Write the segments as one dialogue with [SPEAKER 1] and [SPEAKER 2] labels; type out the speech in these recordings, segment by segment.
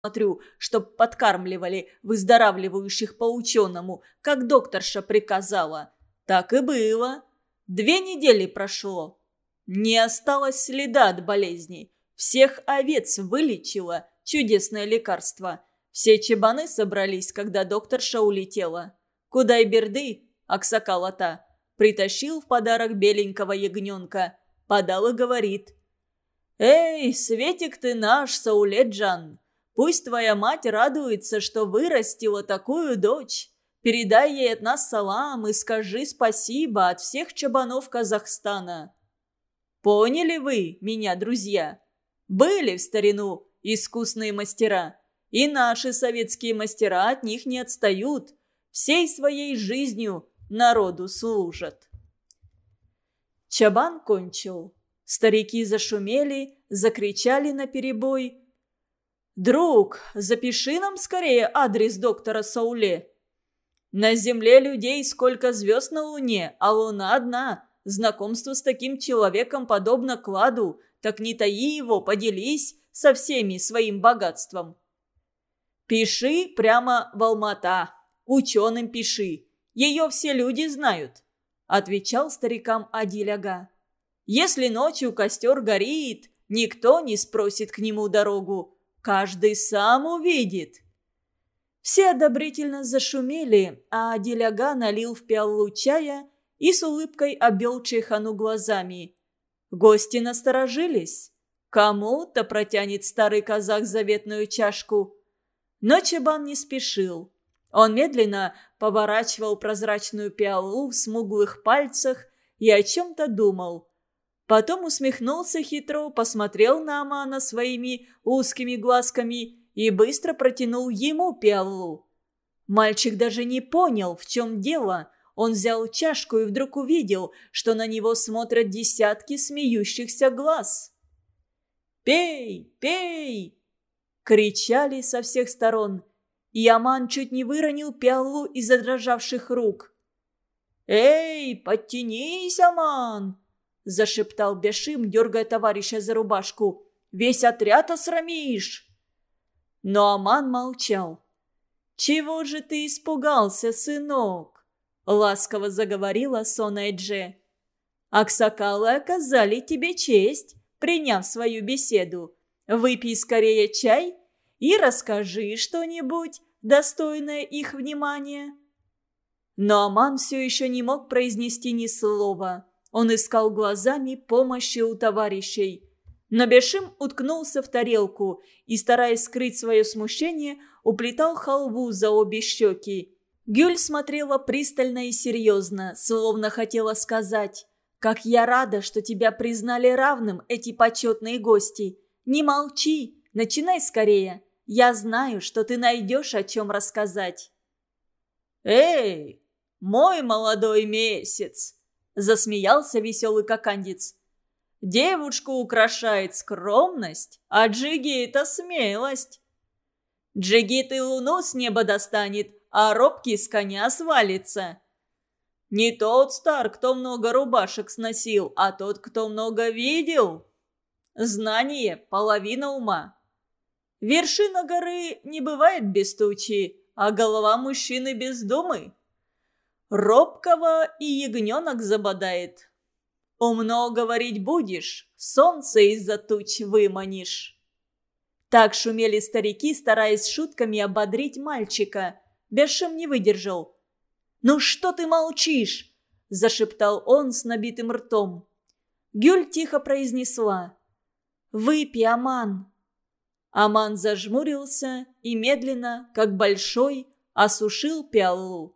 [SPEAKER 1] смотрю, чтоб подкармливали выздоравливающих по-ученому, как докторша приказала. Так и было. 2 недели прошло. Не осталось следа от болезни. Всех овец вылечило чудесное лекарство. Все чабаны собрались, когда докторша улетела. Кудайберды, аксакала-та, притащил в подарок беленького ягненка. Подал и говорит: «Эй, Светик ты наш, Сауледжан! Пусть твоя мать радуется, что вырастила такую дочь. Передай ей от нас салам и скажи спасибо от всех чабанов Казахстана». Поняли вы меня, друзья? Были в старину искусные мастера, и наши советские мастера от них не отстают, всей своей жизнью народу служат. Чабан кончил. Старики зашумели, закричали наперебой: «Друг, запиши нам скорее адрес доктора Сауле. На земле людей сколько звезд на луне, а луна одна. Знакомство с таким человеком подобно кладу, так не таи его, поделись со всеми своим богатством». «Пиши прямо в Алмата, ученым пиши, ее все люди знают», — отвечал старикам Адиль-ага. «Если ночью костер горит, никто не спросит к нему дорогу, каждый сам увидит». Все одобрительно зашумели, а Адиль-ага налил в пиалу чая и с улыбкой обвел чайхану глазами. Гости насторожились. Кому-то протянет старый казах заветную чашку. Но чабан не спешил. Он медленно поворачивал прозрачную пиалу в смуглых пальцах и о чем-то думал. Потом усмехнулся хитро, посмотрел на Амана своими узкими глазками и быстро протянул ему пиалу. Мальчик даже не понял, в чем дело. Он взял чашку и вдруг увидел, что на него смотрят десятки смеющихся глаз. «Пей, пей!» — кричали со всех сторон, и Аман чуть не выронил пиалу из задрожавших рук. «Эй, подтянись, Аман!» — зашептал Бешим, дергая товарища за рубашку. «Весь отряд осрамишь!» Но Аман молчал. «Чего же ты испугался, сынок?» — ласково заговорила Сонайдже. «Аксакалы оказали тебе честь, приняв свою беседу. Выпей скорее чай и расскажи что-нибудь, достойное их внимания». Но Аман все еще не мог произнести ни слова. Он искал глазами помощи у товарищей. Но Бешим уткнулся в тарелку и, стараясь скрыть свое смущение, уплетал халву за обе щеки. Гюль смотрела пристально и серьезно, словно хотела сказать: «Как я рада, что тебя признали равным эти почетные гости! Не молчи, начинай скорее! Я знаю, что ты найдешь, о чем рассказать!» «Эй, мой молодой месяц!» — засмеялся веселый кокандец. «Девушку украшает скромность, а джигит — смелость. Джигит и луну с неба достанет, а робкий с коня свалится. Не тот стар, кто много рубашек сносил, а тот, кто много видел. Знание – половина ума. Вершина горы не бывает без тучи, а голова мужчины без думы. Робкого и ягненок забодает. Умно говорить будешь, солнце из-за туч выманишь». Так шумели старики, стараясь шутками ободрить мальчика. Бешим не выдержал. «Ну что ты молчишь?» – зашептал он с набитым ртом. Гюль тихо произнесла: «Выпей, Аман». Аман зажмурился и медленно, как большой, осушил пиалу.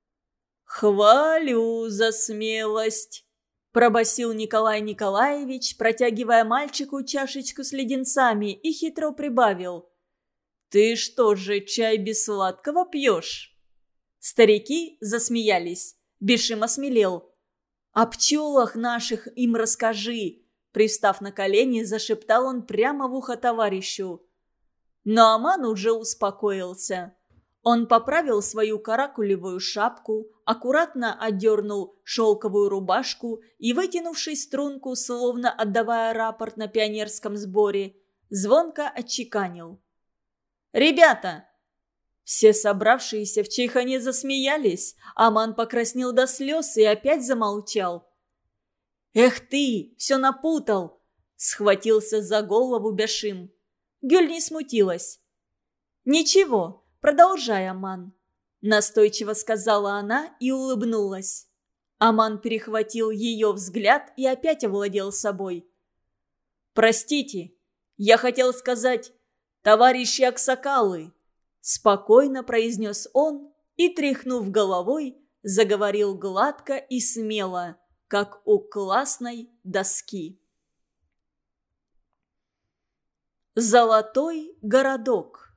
[SPEAKER 1] «Хвалю за смелость», – пробасил Николай Николаевич, протягивая мальчику чашечку с леденцами, и хитро прибавил: «Ты что же, чай без сладкого пьешь?» Старики засмеялись. Бешим осмелел. «О пчелах наших им расскажи», – привстав на колени, зашептал он прямо в ухо товарищу. Но Аман уже успокоился. Он поправил свою каракулевую шапку, аккуратно отдернул шелковую рубашку и, вытянувшись струнку, словно отдавая рапорт на пионерском сборе, звонко отчеканил: «Ребята!» Все собравшиеся в чайхане засмеялись. Аман покраснел до слез и опять замолчал. «Эх ты, все напутал!» – схватился за голову Бяшим. Гюль не смутилась. «Ничего, продолжай, Аман», – настойчиво сказала она и улыбнулась. Аман перехватил ее взгляд и опять овладел собой. «Простите, я хотел сказать, товарищи Аксакалы», – спокойно произнес он и, тряхнув головой, заговорил гладко и смело, как у классной доски. Золотой городок.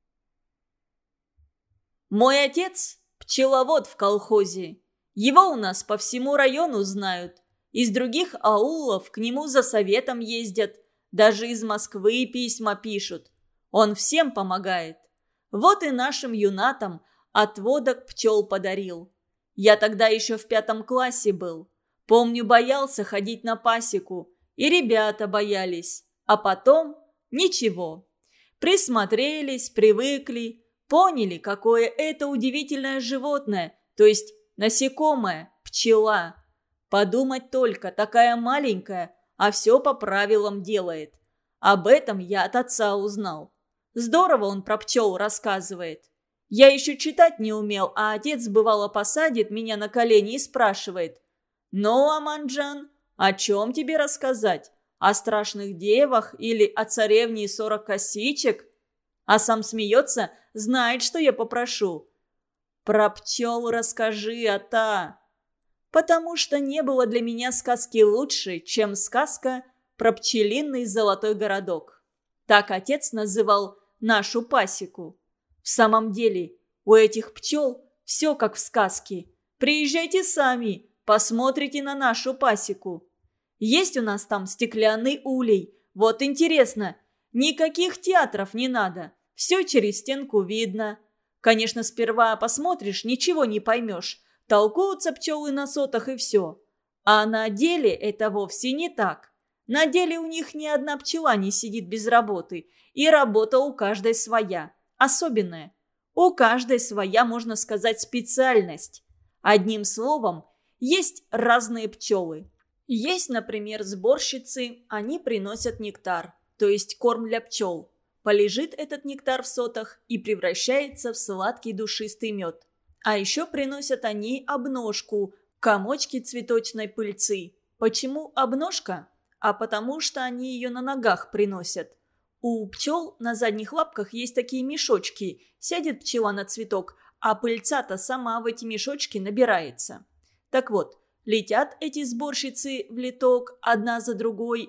[SPEAKER 1] Мой отец – пчеловод в колхозе. Его у нас по всему району знают. Из других аулов к нему за советом ездят. Даже из Москвы письма пишут. Он всем помогает. Вот и нашим юнатам отводок пчел подарил. Я тогда еще в 5 классе был. Помню, боялся ходить на пасеку. И ребята боялись. А потом ничего. Присмотрелись, привыкли. Поняли, какое это удивительное животное. То есть насекомое, пчела. Подумать только, такая маленькая, а все по правилам делает. Об этом я от отца узнал. Здорово он про пчел рассказывает. Я еще читать не умел, а отец бывало посадит меня на колени и спрашивает: «Ну, Аманджан, о чем тебе рассказать? О страшных девах или о царевне и 40 косичек?» А сам смеется, знает, что я попрошу. «Про пчел расскажи, ата!» Потому что не было для меня сказки лучше, чем сказка про пчелиный золотой городок. Так отец называл нашу пасеку. В самом деле, у этих пчел все как в сказке. Приезжайте сами, посмотрите на нашу пасеку. Есть у нас там стеклянный улей. Вот интересно, никаких театров не надо. Все через стенку видно. Конечно, сперва посмотришь, ничего не поймешь. Толкутся пчелы на сотах и все. А на деле это вовсе не так. На деле у них ни одна пчела не сидит без работы. И работа у каждой своя. Особенная. У каждой своя, можно сказать, специальность. Одним словом, есть разные пчелы. Есть, например, сборщицы, они приносят нектар, то есть корм для пчел. Полежит этот нектар в сотах и превращается в сладкий душистый мед. А еще приносят они обножку, комочки цветочной пыльцы. Почему обножка? А потому что они ее на ногах приносят. У пчел на задних лапках есть такие мешочки. Сядет пчела на цветок, а пыльца-то сама в эти мешочки набирается. Так вот, летят эти сборщицы в литок одна за другой,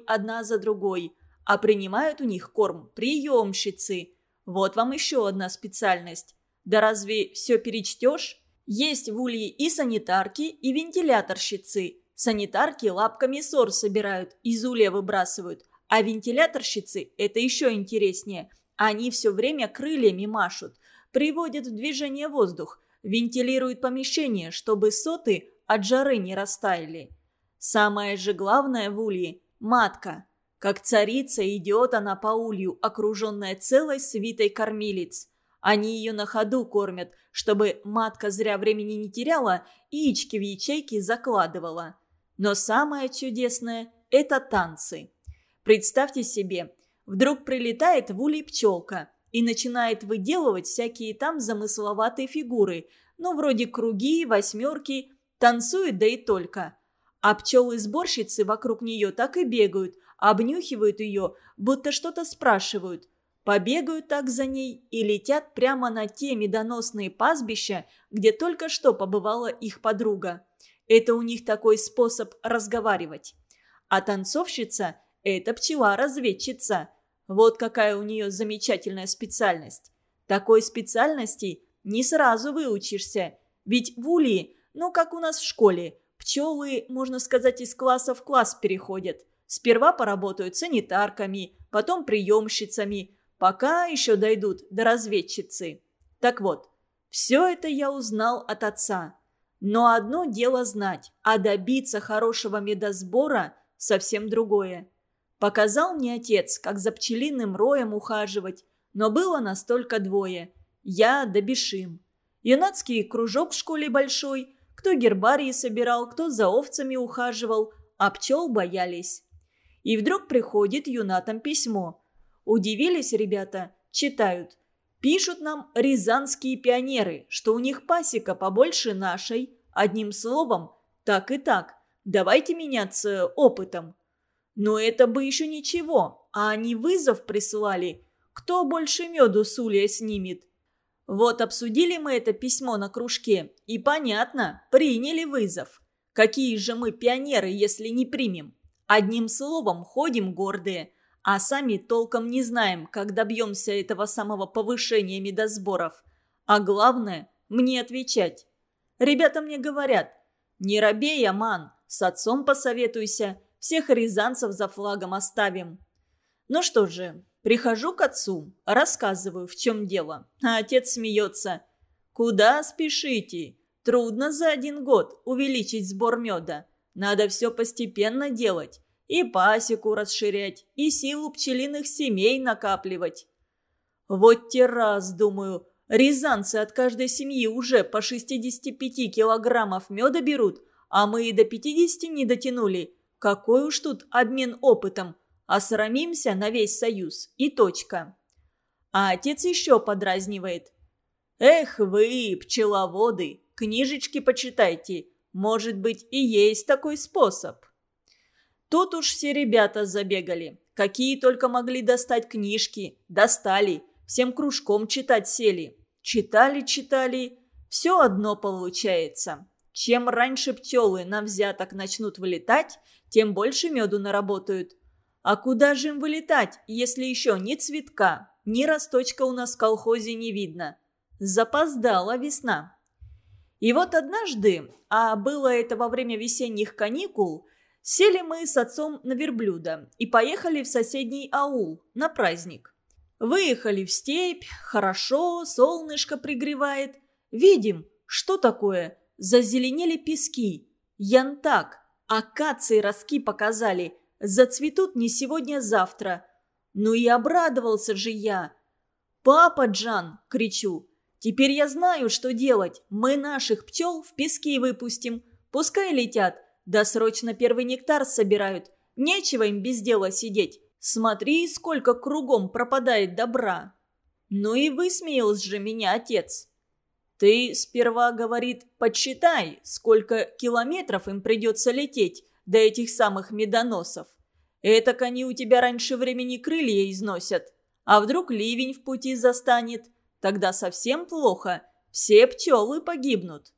[SPEAKER 1] а принимают у них корм приемщицы. Вот вам еще одна специальность. Да разве все перечтешь? Есть в улье и санитарки, и вентиляторщицы. Санитарки лапками сор собирают, из улья выбрасывают. А вентиляторщицы – это еще интереснее. Они все время крыльями машут, приводят в движение воздух, вентилируют помещение, чтобы соты от жары не растаяли. Самое же главное в улье – матка. Как царица идет она по улью, окруженная целой свитой кормилиц. Они ее на ходу кормят, чтобы матка зря времени не теряла и яички в ячейки закладывала. Но самое чудесное – это танцы. Представьте себе, вдруг прилетает в улей пчелка и начинает выделывать всякие там замысловатые фигуры, ну вроде круги, восьмерки, танцует да и только. А пчелы-сборщицы вокруг нее так и бегают, обнюхивают ее, будто что-то спрашивают. Побегают так за ней и летят прямо на те медоносные пастбища, где только что побывала их подруга. Это у них такой способ разговаривать. А танцовщица – это пчела-разведчица. Вот какая у нее замечательная специальность. Такой специальности не сразу выучишься. Ведь в улье, ну как у нас в школе, пчелы, можно сказать, из класса в класс переходят. Сперва поработают санитарками, потом приемщицами, пока еще дойдут до разведчицы. Так вот, все это я узнал от отца. Но одно дело знать, а добиться хорошего медосбора совсем другое. Показал мне отец, как за пчелиным роем ухаживать, но было нас только двое. Я да Бешим. Юнацкий кружок в школе большой. Кто гербарии собирал, кто за овцами ухаживал, а пчел боялись. И вдруг приходит юнатам письмо. Удивились ребята, читают. Пишут нам рязанские пионеры, что у них пасека побольше нашей. Одним словом, так и так. Давайте меняться опытом. Но это бы еще ничего, а они вызов присылали. Кто больше меду с улья снимет? Вот обсудили мы это письмо на кружке, и понятно, приняли вызов. Какие же мы пионеры, если не примем? Одним словом, ходим гордые, а сами толком не знаем, как добьемся этого самого повышения медосборов. А главное, мне отвечать. Ребята мне говорят: не робей, Аман, с отцом посоветуйся, всех рязанцев за флагом оставим. Ну что же, прихожу к отцу, рассказываю, в чем дело, а отец смеется. Куда спешите? Трудно за 1 год увеличить сбор меда. Надо все постепенно делать. И пасеку расширять, и силу пчелиных семей накапливать. Вот те раз, думаю, рязанцы от каждой семьи уже по 65 килограммов меда берут, а мы и до 50 не дотянули. Какой уж тут обмен опытом. Осрамимся на весь союз. И точка. А отец еще подразнивает. Эх вы, пчеловоды, книжечки почитайте. Может быть, и есть такой способ. Тут уж все ребята забегали. Какие только могли достать книжки. Достали. Всем кружком читать сели. Читали. Все одно получается. Чем раньше пчелы на взяток начнут вылетать, тем больше меду наработают. А куда же им вылетать, если еще ни цветка, ни росточка у нас в колхозе не видно? Запоздала весна. И вот однажды, а было это во время весенних каникул, сели мы с отцом на верблюда и поехали в соседний аул на праздник. Выехали в степь, хорошо, солнышко пригревает. Видим, что такое? Зазеленели пески. Янтак, акации ростки показали. Зацветут не сегодня-завтра. Ну и обрадовался же я. «Папа Джан!» – кричу. «Теперь я знаю, что делать. Мы наших пчел в пески выпустим. Пускай летят. Да срочно первый нектар собирают. Нечего им без дела сидеть. Смотри, сколько кругом пропадает добра». Ну и высмеял же меня отец. «Ты сперва, — говорит, — подсчитай, сколько километров им придется лететь до этих самых медоносов. Этак они у тебя раньше времени крылья износят. А вдруг ливень в пути застанет? Тогда совсем плохо. Все пчелы погибнут».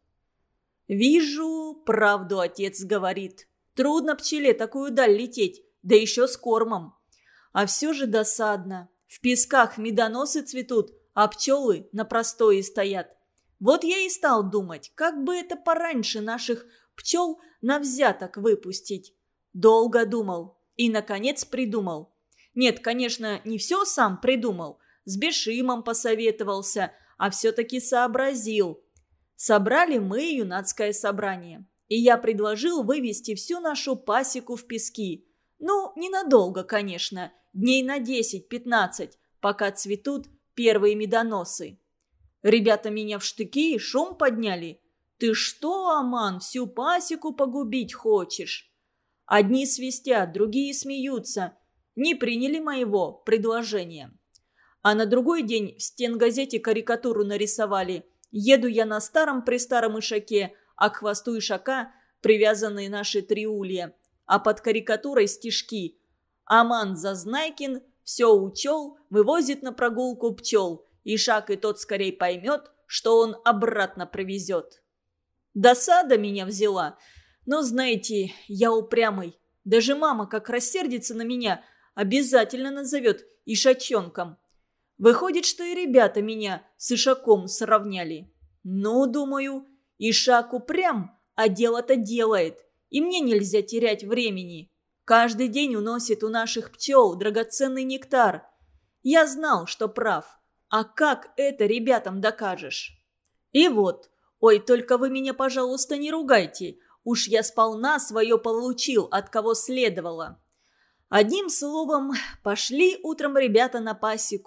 [SPEAKER 1] Вижу, правду отец говорит. Трудно пчеле такую даль лететь, да еще с кормом. А все же досадно. В песках медоносы цветут, а пчелы на простое стоят. Вот я и стал думать, как бы это пораньше наших пчел на взяток выпустить. Долго думал и, наконец, придумал. Нет, конечно, не все сам придумал. С Бешимом посоветовался, а все-таки сообразил. Собрали мы юнацкое собрание. И я предложил вывести всю нашу пасеку в пески. Ну, ненадолго, конечно, дней на 10-15, пока цветут первые медоносы. Ребята меня в штыки и шум подняли. «Ты что, Аман, всю пасеку погубить хочешь?» Одни свистят, другие смеются. Не приняли моего предложения. А на другой день в стенгазете карикатуру нарисовали. Еду я на старом-престаром ишаке, а к хвосту ишака привязаны наши 3 улья. А под карикатурой стишки. «Аман Зазнайкин все учел, вывозит на прогулку пчел. Ишак и тот скорей поймет, что он обратно привезет». Досада меня взяла. Но, знаете, я упрямый. Даже мама, как рассердится на меня, обязательно назовет ишачонком. Выходит, что и ребята меня с ишаком сравняли. Ну, думаю, ишак упрям, а дело-то делает. И мне нельзя терять времени. Каждый день уносит у наших пчел драгоценный нектар. Я знал, что прав. А как это ребятам докажешь? И вот, ой, только вы меня, пожалуйста, не ругайте. Уж я сполна свое получил, от кого следовало. Одним словом, пошли утром ребята на пасеку.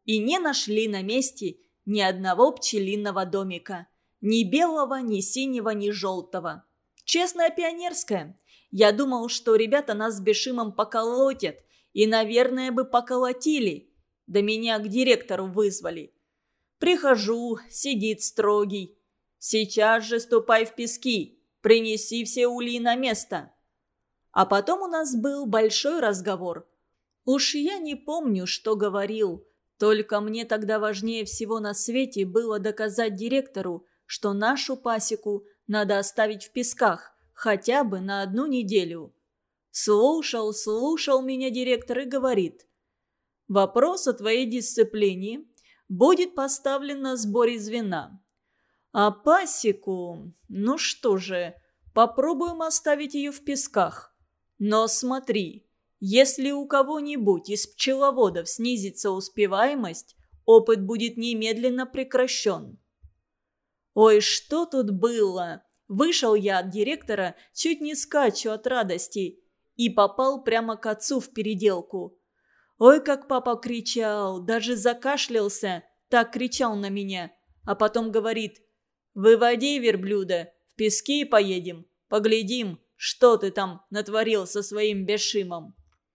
[SPEAKER 1] и не нашли на месте ни одного пчелиного домика. Ни белого, ни синего, ни желтого. Честная пионерская. Я думал, что ребята нас с Бешимом поколотят. И, наверное, бы поколотили. Да меня к директору вызвали. Прихожу, сидит строгий. Сейчас же ступай в пески. Принеси все ульи на место. А потом у нас был большой разговор. Уж я не помню, что говорил. Только мне тогда важнее всего на свете было доказать директору, что нашу пасеку надо оставить в песках хотя бы на 1 неделю. Слушал меня директор и говорит: «Вопрос о твоей дисциплине будет поставлен на сборе звена. А пасеку, ну что же, попробуем оставить ее в песках. Но смотри, если у кого-нибудь из пчеловодов снизится успеваемость, опыт будет немедленно прекращен». Ой, что тут было! Вышел я от директора, чуть не скачу от радости, и попал прямо к отцу в переделку. Ой, как папа кричал, даже закашлялся, так кричал на меня. А потом говорит: «Выводи верблюда, в пески поедем, поглядим, что ты там натворил со своим Бешимом».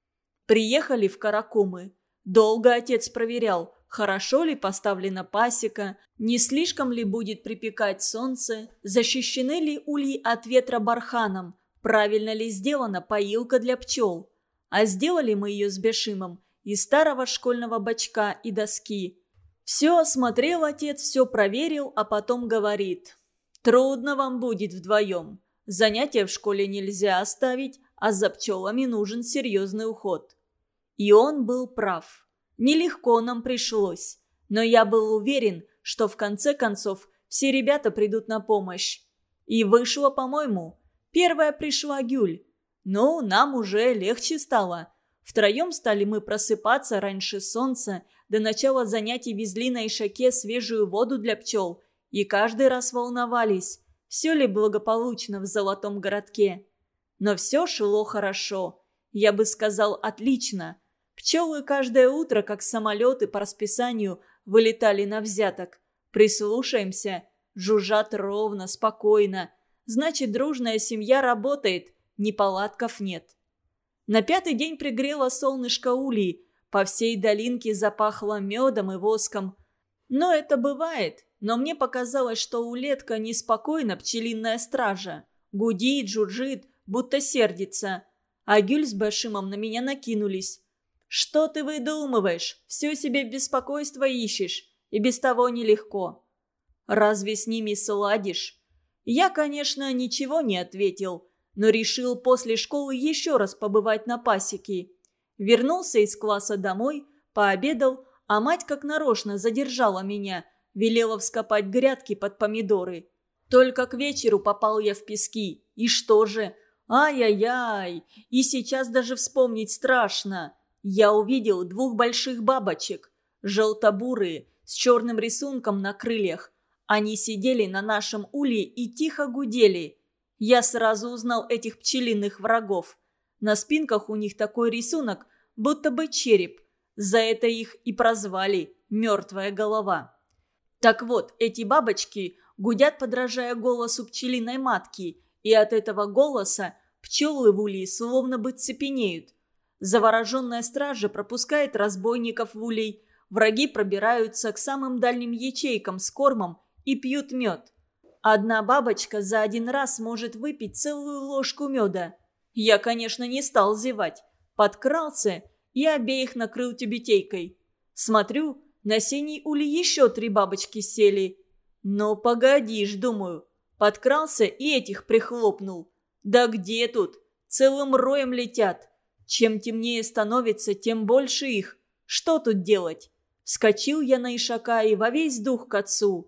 [SPEAKER 1] Приехали в Каракумы. Долго отец проверял, хорошо ли поставлена пасека, не слишком ли будет припекать солнце, защищены ли ульи от ветра барханом, правильно ли сделана поилка для пчел. А сделали мы ее с Бешимом из старого школьного бачка и доски. Все осмотрел отец, все проверил, а потом говорит: «Трудно вам будет вдвоем. Занятия в школе нельзя оставить, а за пчелами нужен серьезный уход». И он был прав. Нелегко нам пришлось, но я был уверен, что в конце концов все ребята придут на помощь. И вышло, по-моему. Первая пришла Гюль. Ну, нам уже легче стало. Втроем стали мы просыпаться раньше солнца, до начала занятий везли на ишаке свежую воду для пчел, и каждый раз волновались, все ли благополучно в золотом городке. Но все шло хорошо. Я бы сказал, отлично. Пчелы каждое утро, как самолеты по расписанию, вылетали на взяток. Прислушаемся, жужжат ровно, спокойно. Значит, дружная семья работает, неполадков нет. На 5-й день пригрело солнышко ульи, по всей долинке запахло медом и воском. Но это бывает, но мне показалось, что у Летка неспокойна пчелиная стража. Гудит, жужжит, будто сердится. А Гюль с Бешимом на меня накинулись. «Что ты выдумываешь? Все себе беспокойство ищешь. И без того нелегко. Разве с ними сладишь?» Я, конечно, ничего не ответил, но решил после школы еще раз побывать на пасеке. Вернулся из класса домой, пообедал, а мать как нарочно задержала меня, велела вскопать грядки под помидоры. Только к вечеру попал я в пески. И что же? Ай-яй-яй! И сейчас даже вспомнить страшно. Я увидел 2 больших бабочек, желто-бурые, с черным рисунком на крыльях. Они сидели на нашем улье и тихо гудели. Я сразу узнал этих пчелиных врагов. На спинках у них такой рисунок, будто бы череп. За это их и прозвали «мертвая голова». Так вот, эти бабочки гудят, подражая голосу пчелиной матки, и от этого голоса пчелы в улье словно бы цепенеют. Завороженная стража пропускает разбойников в улей, враги пробираются к самым дальним ячейкам с кормом и пьют мед. Одна бабочка за один раз может выпить целую ложку меда. Я, конечно, не стал зевать. Подкрался и обеих накрыл тюбетейкой. Смотрю, на синей улей еще 3 бабочки сели. Ну, погодишь, думаю. Подкрался и этих прихлопнул. Да где тут? Целым роем летят. Чем темнее становится, тем больше их. Что тут делать? Вскочил я на ишака и во весь дух к отцу.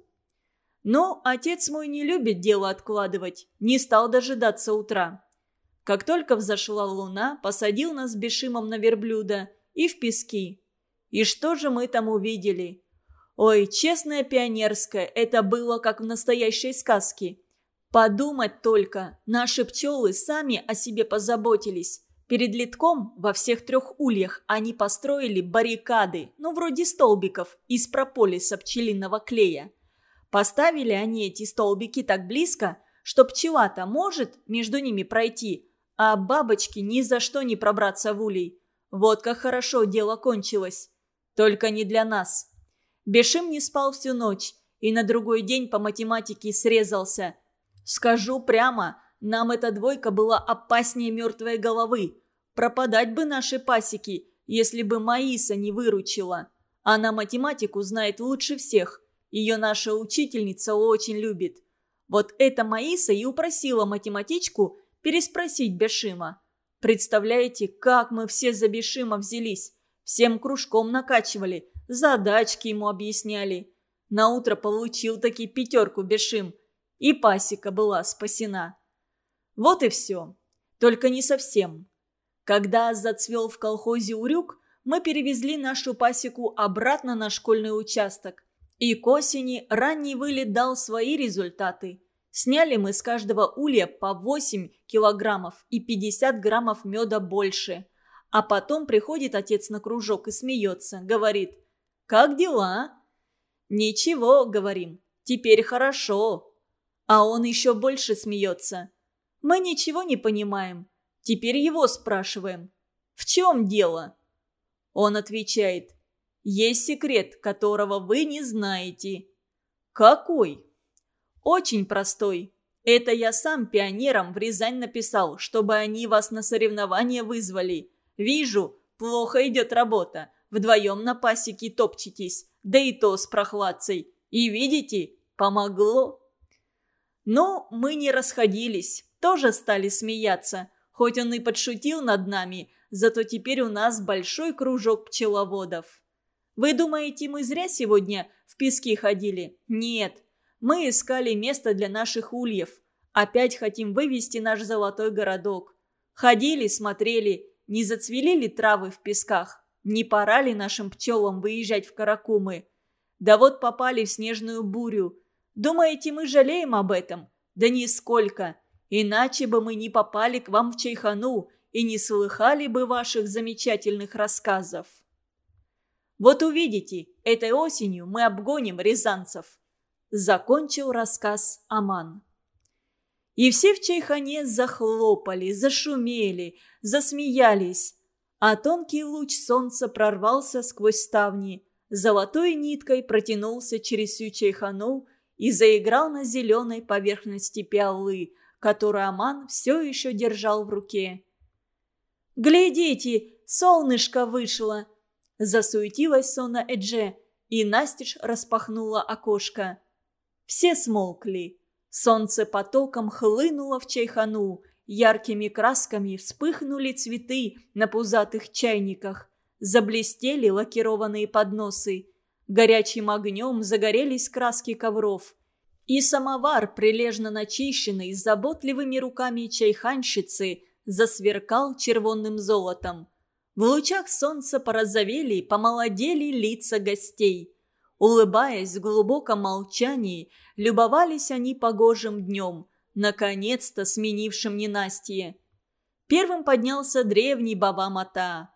[SPEAKER 1] Но отец мой не любит дело откладывать, не стал дожидаться утра. Как только взошла луна, посадил нас с Бешимом на верблюда и в пески. И что же мы там увидели? Ой, честная пионерская, это было как в настоящей сказке. Подумать только, наши пчелы сами о себе позаботились. Перед литком во всех 3 ульях они построили баррикады, вроде столбиков из прополиса пчелиного клея. Поставили они эти столбики так близко, что пчела-то может между ними пройти, а бабочки ни за что не пробраться в улей. Вот как хорошо дело кончилось. Только не для нас. Бешим не спал всю ночь и на другой день по математике срезался. Скажу прямо, нам эта 2 была опаснее мертвой головы. Пропадать бы наши пасеки, если бы Маиса не выручила. Она математику знает лучше всех. Ее наша учительница очень любит. Вот эта Маиса и упросила математичку переспросить Бешима. Представляете, как мы все за Бешима взялись. Всем кружком накачивали, задачки ему объясняли. Наутро получил таки 5 Бешим, и пасека была спасена. Вот и все. Только не совсем. Когда зацвел в колхозе урюк, мы перевезли нашу пасеку обратно на школьный участок. И к осени ранний вылет дал свои результаты. Сняли мы с каждого улья по 8 килограммов и 50 граммов меда больше. А потом приходит отец на кружок и смеется, говорит: «Как дела?» «Ничего», — говорим, — «теперь хорошо». А он еще больше смеется. Мы ничего не понимаем. Теперь его спрашиваем: «В чем дело?» Он отвечает: «Есть секрет, которого вы не знаете». «Какой?» «Очень простой. Это я сам пионерам в Рязань написал, чтобы они вас на соревнования вызвали. Вижу, плохо идет работа. Вдвоем на пасеке топчетесь, да и то с прохладцей. И видите, помогло». Но мы не расходились, тоже стали смеяться. Хоть он и подшутил над нами, зато теперь у нас большой кружок пчеловодов. Вы думаете, мы зря сегодня в пески ходили? Нет, мы искали место для наших ульев. Опять хотим вывести наш золотой городок. Ходили, смотрели, не зацвели ли травы в песках, не пора ли нашим пчелам выезжать в Каракумы. Да вот попали в снежную бурю. Думаете, мы жалеем об этом? Да нисколько. Иначе бы мы не попали к вам в Чайхану и не слыхали бы ваших замечательных рассказов. Вот увидите, этой осенью мы обгоним рязанцев. Закончил рассказ Аман. И все в Чайхане захлопали, зашумели, засмеялись. А тонкий луч солнца прорвался сквозь ставни, золотой ниткой протянулся через всю Чайхану и заиграл на зеленой поверхности пиалы, которую Аман все еще держал в руке. «Глядите, солнышко вышло!» Засуетилась Сона Эдже, и настежь распахнула окошко. Все смолкли. Солнце потоком хлынуло в Чайхану, яркими красками вспыхнули цветы на пузатых чайниках, заблестели лакированные подносы, горячим огнем загорелись краски ковров. И самовар, прилежно начищенный заботливыми руками чайханщицы, засверкал червонным золотом. В лучах солнца порозовели, помолодели лица гостей. Улыбаясь в глубоком молчании, любовались они погожим днем, наконец-то сменившим ненастье. Первым поднялся древний Баба Мата.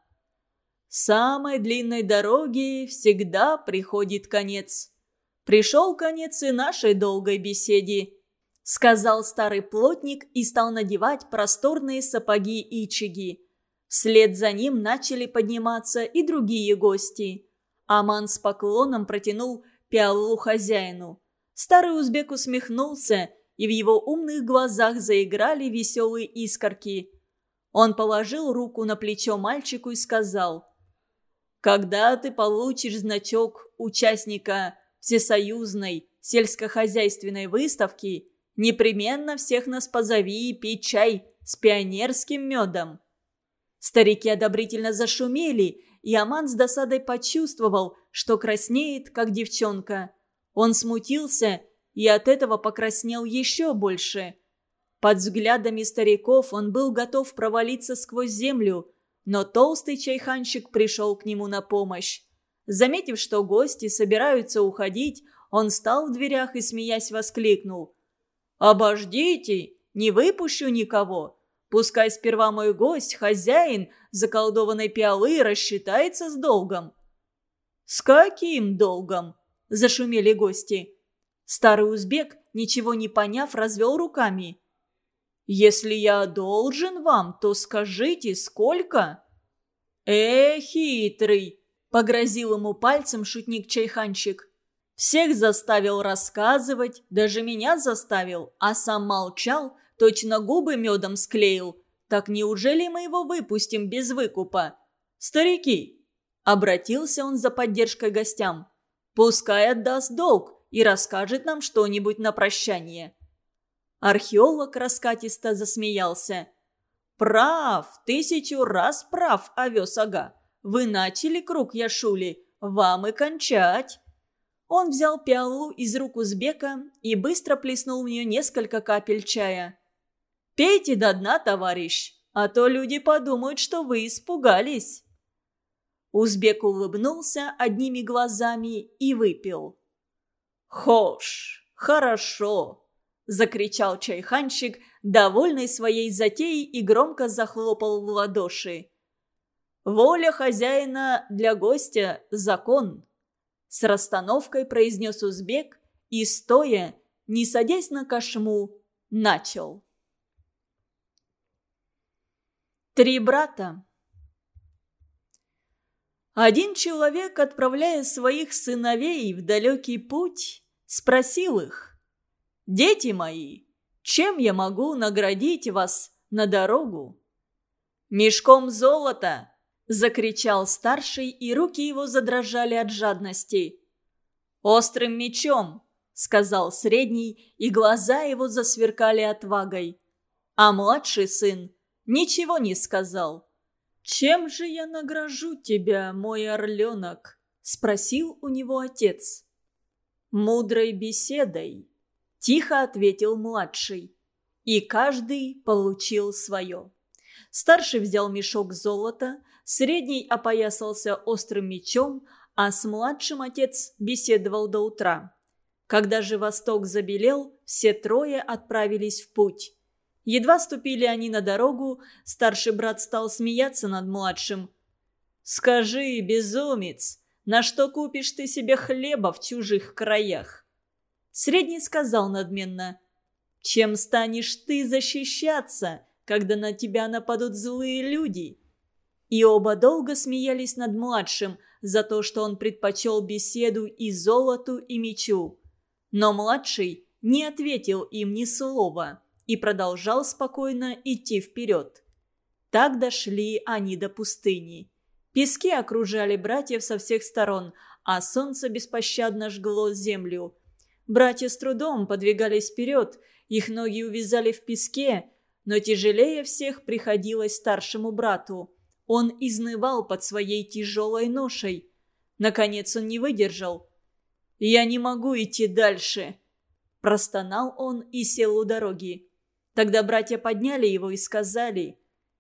[SPEAKER 1] «Самой длинной дороге всегда приходит конец. Пришел конец и нашей долгой беседе», — сказал старый плотник и стал надевать просторные сапоги ичиги. Вслед за ним начали подниматься и другие гости. Аман с поклоном протянул пиалу хозяину. Старый узбек усмехнулся, и в его умных глазах заиграли веселые искорки. Он положил руку на плечо мальчику и сказал: «Когда ты получишь значок участника всесоюзной сельскохозяйственной выставки, непременно всех нас позови пить чай с пионерским медом». Старики одобрительно зашумели, и Аман с досадой почувствовал, что краснеет, как девчонка. Он смутился и от этого покраснел еще больше. Под взглядами стариков он был готов провалиться сквозь землю, но толстый чайханщик пришел к нему на помощь. Заметив, что гости собираются уходить, он встал в дверях и, смеясь, воскликнул: «Обождите, не выпущу никого. Пускай сперва мой гость, хозяин заколдованной пиалы, рассчитается с долгом». «С каким долгом?» – зашумели гости. Старый узбек, ничего не поняв, развел руками. «Если я должен вам, то скажите, сколько?» Хитрый!» – погрозил ему пальцем шутник-чайханщик. «Всех заставил рассказывать, даже меня заставил, а сам молчал, точно губы медом склеил. Так неужели мы его выпустим без выкупа? Старики!» – обратился он за поддержкой гостям. «Пускай отдаст долг и расскажет нам что-нибудь на прощание». Археолог раскатисто засмеялся. «Прав, 1000 раз прав, овес-ага. Вы начали круг Яшули, вам и кончать». Он взял пиалу из рук узбека и быстро плеснул в нее несколько капель чая. «Пейте до дна, товарищ, а то люди подумают, что вы испугались». Узбек улыбнулся одними глазами и выпил. «Хош, хорошо!» – закричал чайханщик, довольный своей затеей, и громко захлопал в ладоши. «Воля хозяина для гостя – закон!» С расстановкой произнес узбек и, стоя, не садясь на кошму, начал. 3 брата. Один человек, отправляя своих сыновей в далекий путь, спросил их: «Дети мои, чем я могу наградить вас на дорогу?» «Мешком золота!» – закричал старший, и руки его задрожали от жадности. «Острым мечом!» – сказал средний, и глаза его засверкали отвагой. А младший сын ничего не сказал. «Чем же я награжу тебя, мой орленок?» – спросил у него отец. «Мудрой беседой», – тихо ответил младший. И каждый получил свое. Старший взял мешок золота, средний опоясался острым мечом, а с младшим отец беседовал до утра. Когда же восток забелел, все трое отправились в путь. Едва ступили они на дорогу, старший брат стал смеяться над младшим. «Скажи, безумец, на что купишь ты себе хлеба в чужих краях?» Средний сказал надменно: «Чем станешь ты защищаться, когда на тебя нападут злые люди?» И оба долго смеялись над младшим за то, что он предпочел беседу и золоту, и мечу. Но младший не ответил им ни слова и продолжал спокойно идти вперед. Так дошли они до пустыни. Пески окружали братьев со всех сторон, а солнце беспощадно жгло землю. Братья с трудом подвигались вперед, их ноги увязали в песке, но тяжелее всех приходилось старшему брату. Он изнывал под своей тяжелой ношей. Наконец он не выдержал. «Я не могу идти дальше», – простонал он и сел у дороги. Тогда братья подняли его и сказали: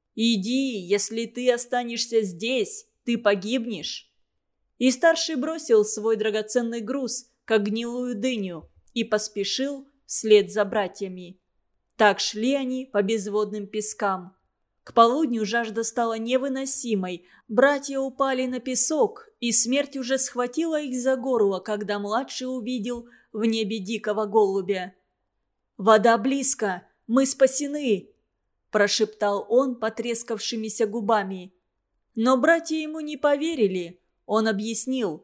[SPEAKER 1] «Иди, если ты останешься здесь, ты погибнешь». И старший бросил свой драгоценный груз, как гнилую дыню, и поспешил вслед за братьями. Так шли они по безводным пескам. К полудню жажда стала невыносимой, братья упали на песок, и смерть уже схватила их за горло, когда младший увидел в небе дикого голубя. «Вода близко! Мы спасены!» – прошептал он потрескавшимися губами. Но братья ему не поверили. Он объяснил: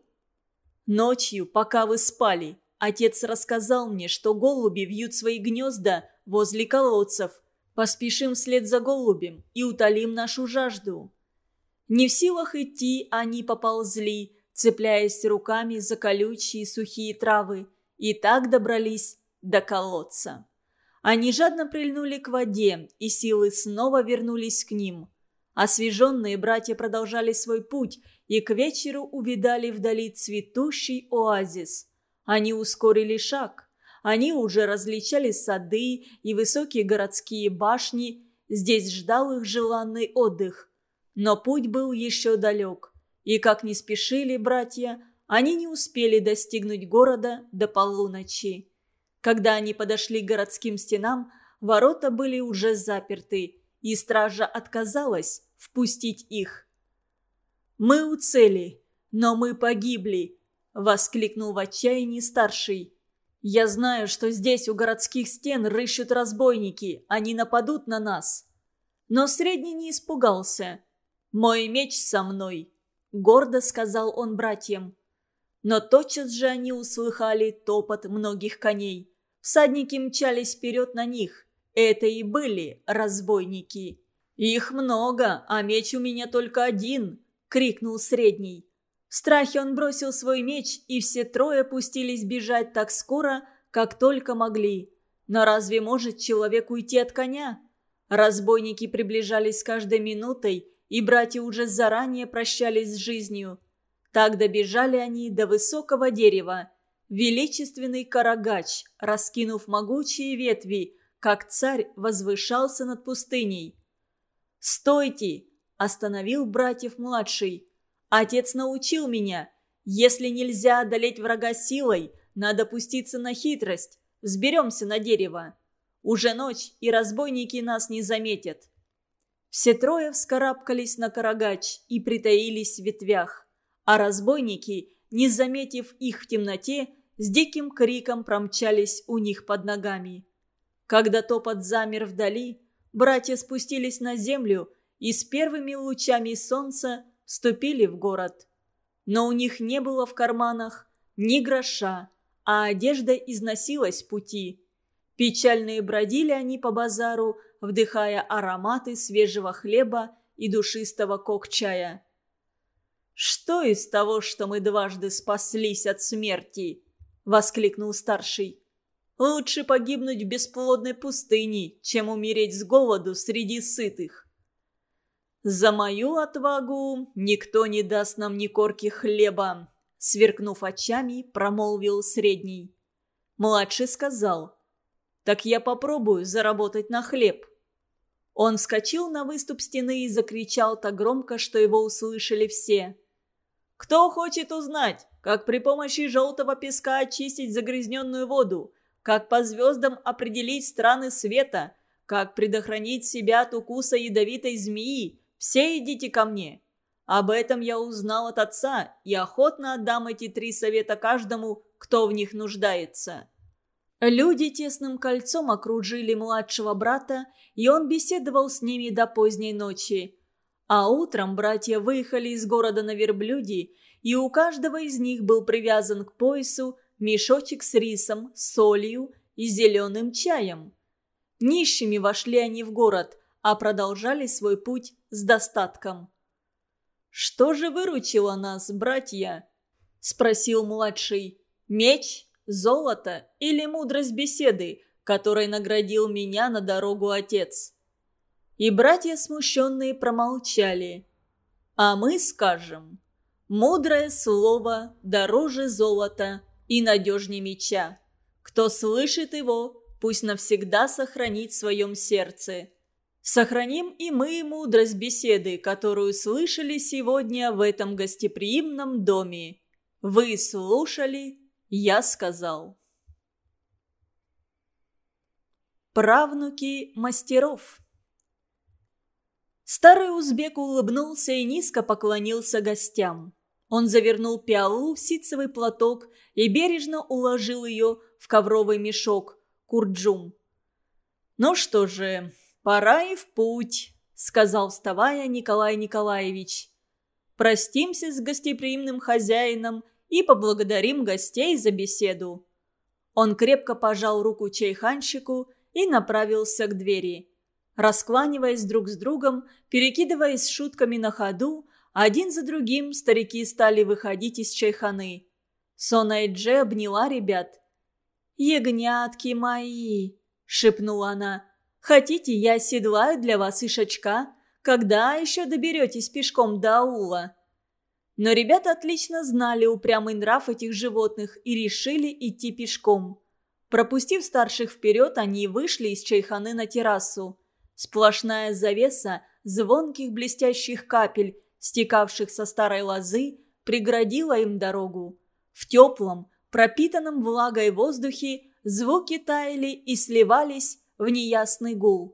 [SPEAKER 1] «Ночью, пока вы спали, отец рассказал мне, что голуби вьют свои гнезда возле колодцев. Поспешим вслед за голубем и утолим нашу жажду». Не в силах идти, они поползли, цепляясь руками за колючие сухие травы, и так добрались до колодца. Они жадно прильнули к воде, и силы снова вернулись к ним. Освеженные братья продолжали свой путь, и к вечеру увидали вдали цветущий оазис. Они ускорили шаг. Они уже различали сады и высокие городские башни. Здесь ждал их желанный отдых. Но путь был еще далек. И как ни спешили братья, они не успели достигнуть города до полуночи. Когда они подошли к городским стенам, ворота были уже заперты, и стража отказалась впустить их. «Мы у цели, но мы погибли!» – воскликнул в отчаянии старший. «Я знаю, что здесь у городских стен рыщут разбойники, они нападут на нас». Но средний не испугался. «Мой меч со мной», – гордо сказал он братьям. Но тотчас же они услыхали топот многих коней. Всадники мчались вперед на них. Это и были разбойники. «Их много, а меч у меня только один», – крикнул средний. В страхе он бросил свой меч, и все трое пустились бежать так скоро, как только могли. Но разве может человек уйти от коня? Разбойники приближались с каждой минутой, и братья уже заранее прощались с жизнью. Так добежали они до высокого дерева. Величественный карагач, раскинув могучие ветви, как царь, возвышался над пустыней. «Стойте!» – остановил братьев младший. «Отец научил меня. Если нельзя одолеть врага силой, надо пуститься на хитрость. Взберемся на дерево. Уже ночь, и разбойники нас не заметят». Все трое вскарабкались на карагач и притаились в ветвях. А разбойники, не заметив их в темноте, с диким криком промчались у них под ногами. Когда топот замер вдали, братья спустились на землю и с первыми лучами солнца вступили в город. Но у них не было в карманах ни гроша, а одежда износилась в пути. Печальные бродили они по базару, вдыхая ароматы свежего хлеба и душистого кок-чая. «Что из того, что мы дважды спаслись от смерти?» – воскликнул старший. «Лучше погибнуть в бесплодной пустыне, чем умереть с голоду среди сытых». «За мою отвагу никто не даст нам ни корки хлеба», – сверкнув очами, промолвил средний. Младший сказал: «Так я попробую заработать на хлеб». Он вскочил на выступ стены и закричал так громко, что его услышали все. «Кто хочет узнать, как при помощи желтого песка очистить загрязненную воду, как по звездам определить страны света, как предохранить себя от укуса ядовитой змеи, все идите ко мне. Об этом я узнал от отца и охотно отдам эти 3 совета каждому, кто в них нуждается». Люди тесным кольцом окружили младшего брата, и он беседовал с ними до поздней ночи. А утром братья выехали из города на верблюде, и у каждого из них был привязан к поясу мешочек с рисом, солью и зеленым чаем. Нищими вошли они в город, а продолжали свой путь с достатком. «Что же выручило нас, братья?» – спросил младший. «Меч, золото или мудрость беседы, которой наградил меня на дорогу отец?» И братья смущенные промолчали. «А мы скажем: мудрое слово дороже золота и надежнее меча. Кто слышит его, пусть навсегда сохранит в своем сердце. Сохраним и мы мудрость беседы, которую слышали сегодня в этом гостеприимном доме. Вы слушали, я сказал». Правнуки мастеров. Старый узбек улыбнулся и низко поклонился гостям. Он завернул пиалу в ситцевый платок и бережно уложил ее в ковровый мешок курджум. «Ну что же, пора и в путь», — сказал, вставая, Николай Николаевич. «Простимся с гостеприимным хозяином и поблагодарим гостей за беседу». Он крепко пожал руку чайханщику и направился к двери. Раскланиваясь друг с другом, перекидываясь шутками на ходу, один за другим старики стали выходить из чайханы. Сонайдже обняла ребят. «Ягнятки мои!» – шепнула она. «Хотите, я оседлаю для вас ишачка? Когда еще доберетесь пешком до аула?» Но ребята отлично знали упрямый нрав этих животных и решили идти пешком. Пропустив старших вперед, они вышли из чайханы на террасу. Сплошная завеса звонких блестящих капель, стекавших со старой лозы, преградила им дорогу. В теплом, пропитанном влагой воздухе звуки таяли и сливались в неясный гул.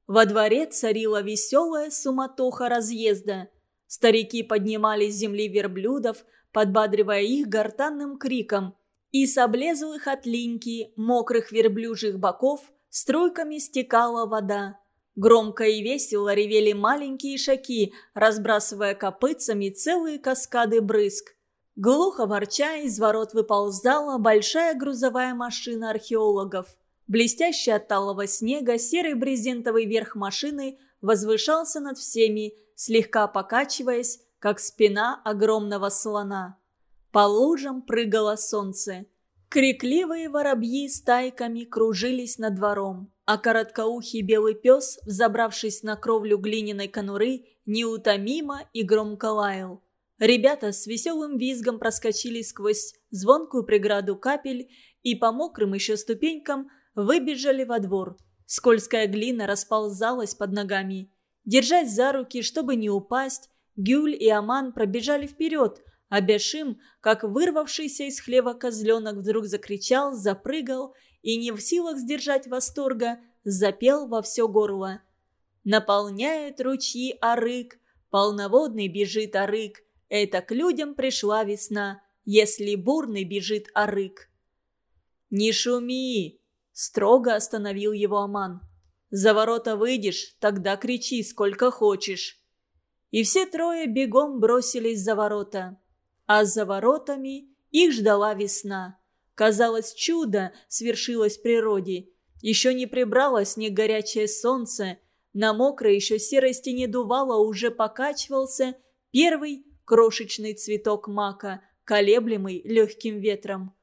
[SPEAKER 1] Во дворе царила веселая суматоха разъезда. Старики поднимали с земли верблюдов, подбадривая их гортанным криком, и с облезлых от линьки, мокрых верблюжьих боков струйками стекала вода. Громко и весело ревели маленькие ишаки, разбрасывая копытцами целые каскады брызг. Глухо ворча из ворот выползала большая грузовая машина археологов. Блестящий от талого снега серый брезентовый верх машины возвышался над всеми, слегка покачиваясь, как спина огромного слона. По лужам прыгало солнце. Крикливые воробьи стайками кружились над двором, а короткоухий белый пес, взобравшись на кровлю глиняной конуры, неутомимо и громко лаял. Ребята с веселым визгом проскочили сквозь звонкую преграду капель и по мокрым еще ступенькам выбежали во двор. Скользкая глина расползалась под ногами. Держась за руки, чтобы не упасть, Гюль и Аман пробежали вперед, а Бешим, как вырвавшийся из хлева козленок, вдруг закричал, запрыгал и, не в силах сдержать восторга, запел во все горло. «Наполняет ручьи арык, полноводный бежит арык, это к людям пришла весна, если бурный бежит арык». «Не шуми!» – строго остановил его Аман. «За ворота выйдешь, тогда кричи сколько хочешь». И все трое бегом бросились за ворота. А за воротами их ждала весна. Казалось, чудо свершилось в природе. Еще не прибрало снег горячее солнце. На мокрой еще серой стене дувала уже покачивался первый крошечный цветок мака, колеблемый легким ветром.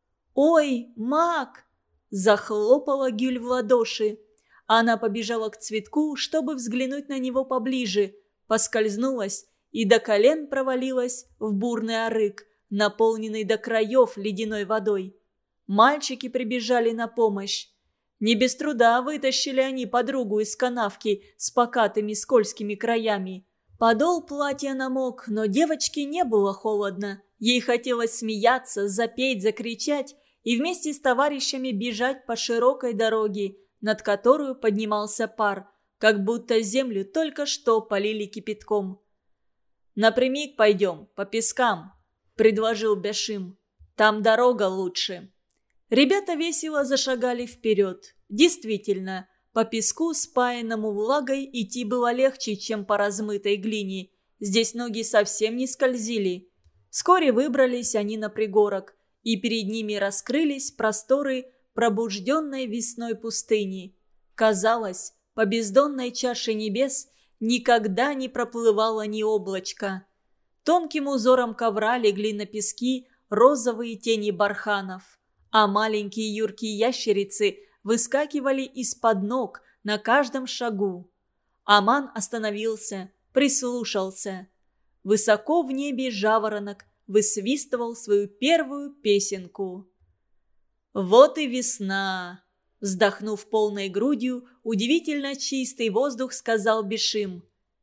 [SPEAKER 1] «Ой, мак!» – захлопала Гюль в ладоши. Она побежала к цветку, чтобы взглянуть на него поближе, поскользнулась и до колен провалилась в бурный арык, наполненный до краев ледяной водой. Мальчики прибежали на помощь. Не без труда вытащили они подругу из канавки с покатыми скользкими краями. Подол платья намок, но девочке не было холодно. Ей хотелось смеяться, запеть, закричать и вместе с товарищами бежать по широкой дороге, над которую поднимался пар, как будто землю только что полили кипятком. «Напрямик пойдем, по пескам», – предложил Бешим. «Там дорога лучше». Ребята весело зашагали вперед. Действительно, по песку, спаянному влагой, идти было легче, чем по размытой глине. Здесь ноги совсем не скользили. Вскоре выбрались они на пригорок, и перед ними раскрылись просторы пробужденной весной пустыни. Казалось, по бездонной чаше небес никогда не проплывало ни облачка. Тонким узором ковра легли на пески розовые тени барханов, а маленькие юркие ящерицы выскакивали из-под ног на каждом шагу. Аман остановился, прислушался. Высоко в небе жаворонок высвистывал свою первую песенку. «Вот и весна!» Вздохнув полной грудью, удивительно чистый воздух сказал Бешим.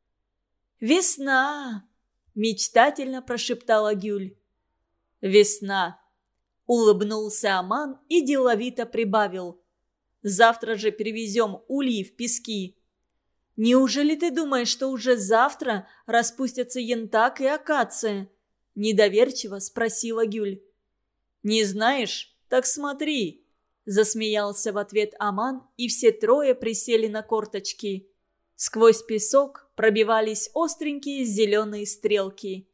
[SPEAKER 1] «Весна!» – мечтательно прошептала Гюль. «Весна!» – улыбнулся Аман и деловито прибавил. «Завтра же перевезем ульи в пески». «Неужели ты думаешь, что уже завтра распустятся янтак и акация?» – недоверчиво спросила Гюль. «Не знаешь? Так смотри!» Засмеялся в ответ Аман, и все трое присели на корточки. Сквозь песок пробивались остренькие зеленые стрелки.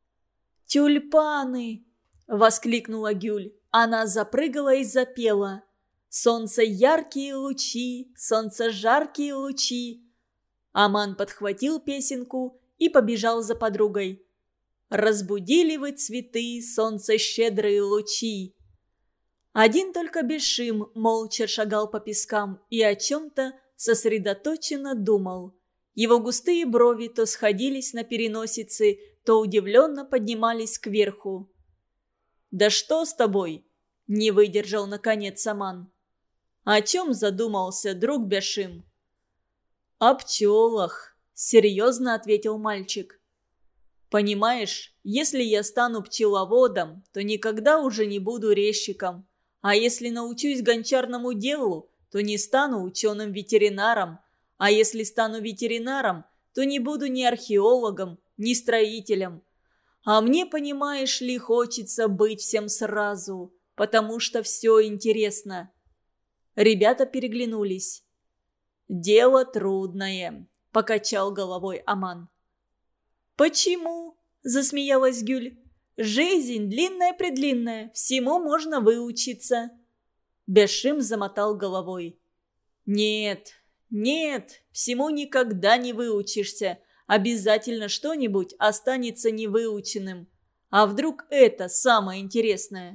[SPEAKER 1] «Тюльпаны!» – воскликнула Гюль. Она запрыгала и запела. «Солнце яркие лучи, солнце жаркие лучи». Аман подхватил песенку и побежал за подругой. «Разбудили вы цветы, солнце щедрые лучи». Один только Бешим молча шагал по пескам и о чем-то сосредоточенно думал. Его густые брови то сходились на переносице, то удивленно поднимались кверху. «Да что с тобой?» – не выдержал наконец Аман. «О чем задумался друг Бешим?» «О пчелах», – серьезно ответил мальчик. «Понимаешь, если я стану пчеловодом, то никогда уже не буду резчиком. А если научусь гончарному делу, то не стану ученым-ветеринаром. А если стану ветеринаром, то не буду ни археологом, ни строителем. А мне, понимаешь ли, хочется быть всем сразу, потому что все интересно». Ребята переглянулись. «Дело трудное», – покачал головой Аман. «Почему?» – засмеялась Гюль. «Жизнь длинная-предлинная, всему можно выучиться». Бешим замотал головой. «Нет, нет, всему никогда не выучишься. Обязательно что-нибудь останется невыученным. А вдруг это самое интересное?»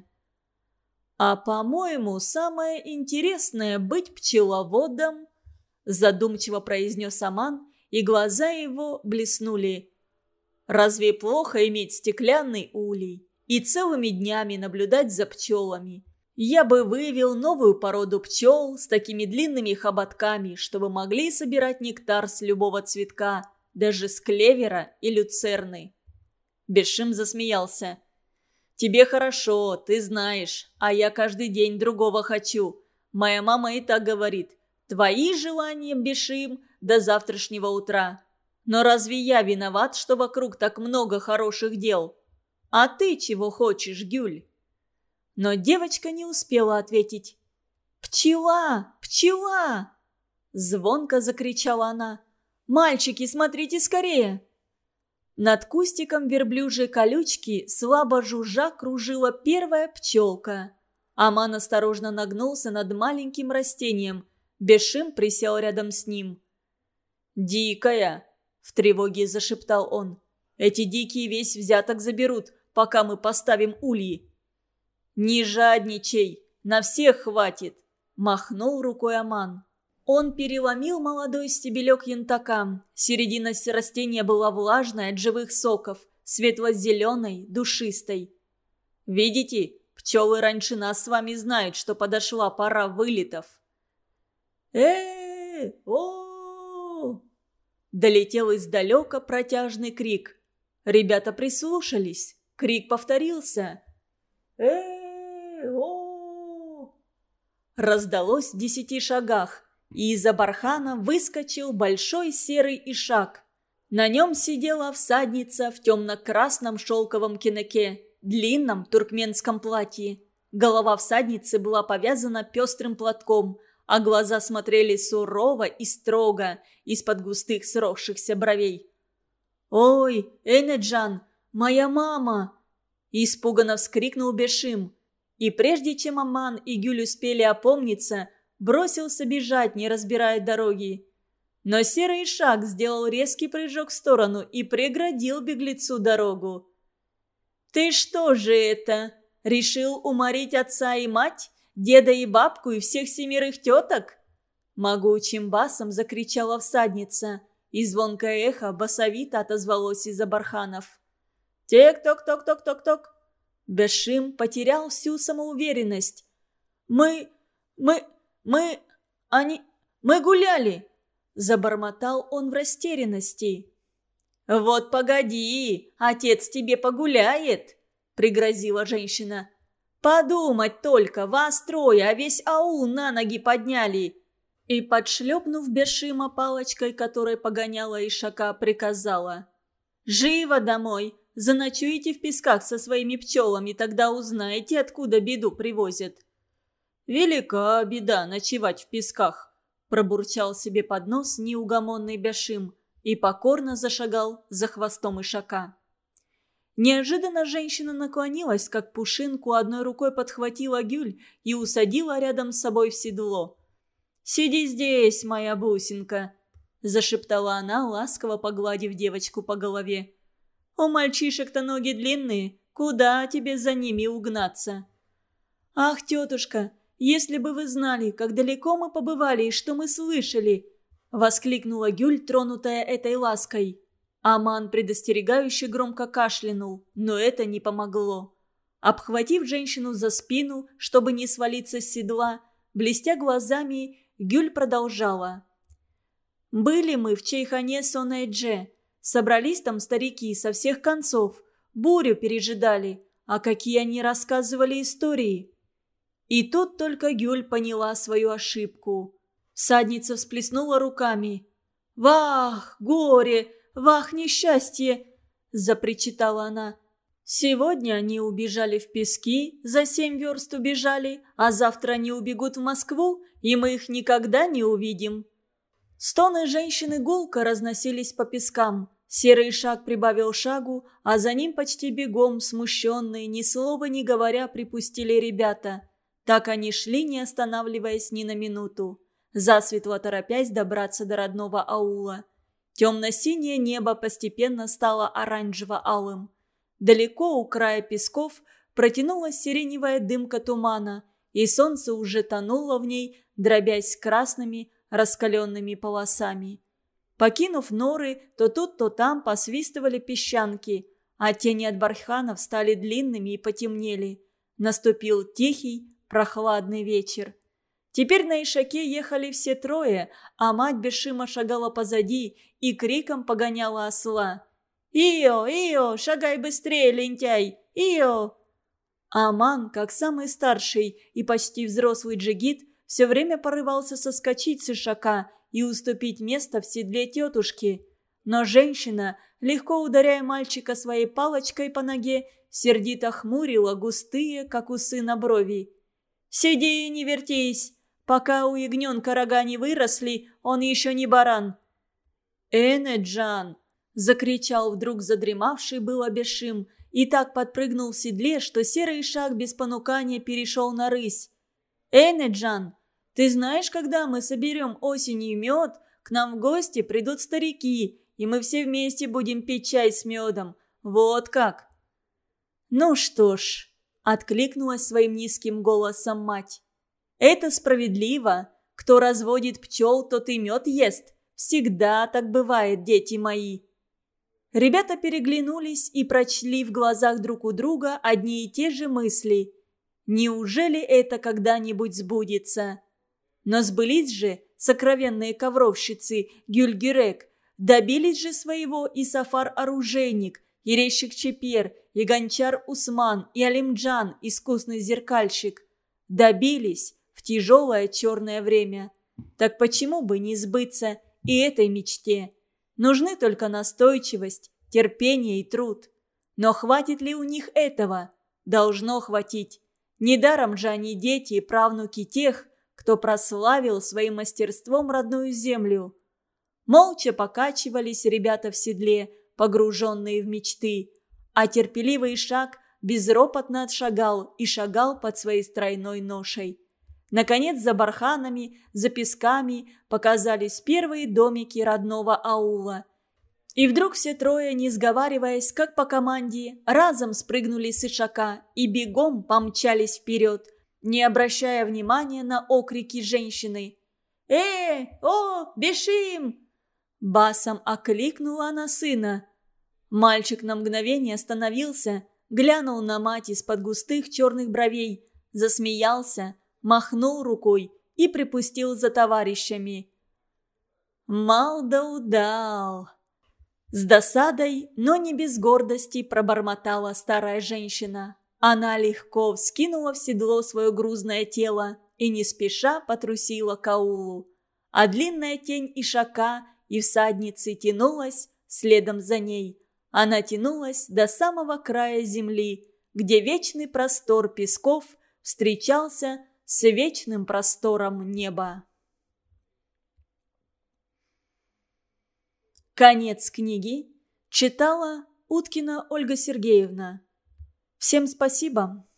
[SPEAKER 1] «А, по-моему, самое интересное – быть пчеловодом», – задумчиво произнес Аман, и глаза его блеснули. «Разве плохо иметь стеклянный улей и целыми днями наблюдать за пчелами? Я бы вывел новую породу пчел с такими длинными хоботками, чтобы могли собирать нектар с любого цветка, даже с клевера и люцерны». Бешим засмеялся. «Тебе хорошо, ты знаешь, а я каждый день другого хочу. Моя мама и так говорит: твои желания, Бешим, до завтрашнего утра. Но разве я виноват, что вокруг так много хороших дел? А ты чего хочешь, Гюль?» Но девочка не успела ответить. «Пчела! Пчела!» Звонко закричала она. «Мальчики, смотрите скорее!» Над кустиком верблюжьей колючки слабо жужжа кружила первая пчелка. Аман осторожно нагнулся над маленьким растением. Бешим присел рядом с ним. «Дикая!» – в тревоге зашептал он. «Эти дикие весь взяток заберут, пока мы поставим ульи». «Не жадничай, на всех хватит!» – махнул рукой Аман. Он переломил молодой стебелек янтака. Середина растения была влажной от живых соков, светло-зеленой, душистой. «Видите, пчелы раньше нас с вами знают, что подошла пора вылетов». О! Долетел издалека протяжный крик. Ребята прислушались. Крик повторился. О! Раздалось в 10 шагах. И из-за бархана выскочил большой серый ишак. На нем сидела всадница в темно-красном шелковом кинеке, длинном туркменском платье. Голова всадницы была повязана пестрым платком, а глаза смотрели сурово и строго из-под густых сросшихся бровей. «Ой, Энеджан, моя мама!» – испуганно вскрикнул Бешим. И прежде чем Аман и Гюль успели опомниться, бросился бежать, не разбирая дороги. Но серый ишак сделал резкий прыжок в сторону и преградил беглецу дорогу. «Ты что же это? Решил уморить отца и мать, деда и бабку и всех 7 теток?» Могучим басом закричала всадница, и звонкое эхо басовито отозвалось из-за барханов. «Тек-ток-ток-ток-ток-ток!» Бешим потерял всю самоуверенность. Мы гуляли!» – забормотал он в растерянности. «Вот погоди, отец тебе погуляет!» – пригрозила женщина. «Подумать только, вас 3, а весь аул на ноги подняли!» И, подшлепнув Бешима палочкой, которой погоняла ишака, приказала: «Живо домой! Заночуете в песках со своими пчелами, тогда узнаете, откуда беду привозят». «Велика беда ночевать в песках», – пробурчал себе под нос неугомонный Бешим и покорно зашагал за хвостом ишака. Неожиданно женщина наклонилась, как пушинку, одной рукой подхватила Гюль и усадила рядом с собой в седло. «Сиди здесь, моя бусинка», – зашептала она, ласково погладив девочку по голове. «У мальчишек-то ноги длинные, куда тебе за ними угнаться?» «Ах, тетушка, если бы вы знали, как далеко мы побывали и что мы слышали!» – воскликнула Гюль, тронутая этой лаской. Аман предостерегающе громко кашлянул, но это не помогло. Обхватив женщину за спину, чтобы не свалиться с седла, блестя глазами, Гюль продолжала. «Были мы в Чайхане Сонэдже. Собрались там старики со всех концов, бурю пережидали, а какие они рассказывали истории!» И тут только Гюль поняла свою ошибку. Всадница всплеснула руками. «Вах, горе! Вах, несчастье!» – запричитала она. «Сегодня они убежали в пески, за 7 верст убежали, а завтра они убегут в Москву, и мы их никогда не увидим». Стоны женщины гулко разносились по пескам. Серый шаг прибавил шагу, а за ним почти бегом, смущенные, ни слова не говоря, припустили ребята. Так они шли, не останавливаясь ни на минуту, засветло торопясь добраться до родного аула. Темно-синее небо постепенно стало оранжево-алым. Далеко у края песков протянулась сиреневая дымка тумана, и солнце уже тонуло в ней, дробясь красными раскаленными полосами. Покинув норы, то тут, то там посвистывали песчанки, а тени от барханов стали длинными и потемнели. Наступил тихий, прохладный вечер. Теперь на ишаке ехали все трое, а мать бесшимо шагала позади и криком погоняла осла. «Ио, Ио, шагай быстрее, лентяй! Ио!» Аман, как самый старший и почти взрослый джигит, все время порывался соскочить с ишака и уступить место в седле тетушки. Но женщина, легко ударяя мальчика своей палочкой по ноге, сердито хмурила густые, как у сына, брови. «Сиди и не вертись! Пока у ягненка рога не выросли, он еще не баран!» «Энеджан!» – закричал вдруг задремавший было Бешим и так подпрыгнул в седле, что серый шаг без понукания перешел на рысь. «Энеджан, ты знаешь, когда мы соберем осенью мед, к нам в гости придут старики, и мы все вместе будем пить чай с медом. Вот как!» «Ну что ж», – откликнулась своим низким голосом мать. «Это справедливо. Кто разводит пчел, тот и мед ест. Всегда так бывает, дети мои». Ребята переглянулись и прочли в глазах друг у друга одни и те же мысли. Неужели это когда-нибудь сбудется? Но сбылись же сокровенные ковровщицы Гюльгерек, добились же своего и Сафар-оружейник, и резчик Чепер, и гончар Усман, и Алимджан, искусный зеркальщик. Добились в тяжелое черное время. Так почему бы не сбыться и этой мечте? Нужны только настойчивость, терпение и труд. Но хватит ли у них этого? Должно хватить. Недаром же они дети и правнуки тех, кто прославил своим мастерством родную землю. Молча покачивались ребята в седле, погруженные в мечты, а терпеливый шаг безропотно отшагал и шагал под своей стройной ношей. Наконец, за барханами, за песками показались первые домики родного аула. И вдруг все трое, не сговариваясь, как по команде, разом спрыгнули с ишака и бегом помчались вперед, не обращая внимания на окрики женщины. О, бежим!» Басом окликнула она сына. Мальчик на мгновение остановился, глянул на мать из-под густых черных бровей, засмеялся, махнул рукой и припустил за товарищами. «Мал да удал!» С досадой, но не без гордости пробормотала старая женщина. Она легко вскинула в седло свое грузное тело и не спеша потрусила к аулу. А длинная тень ишака и всадницы тянулась следом за ней. Она тянулась до самого края земли, где вечный простор песков встречался с вечным простором неба. Конец книги. Читала Уткина Ольга Сергеевна. Всем спасибо.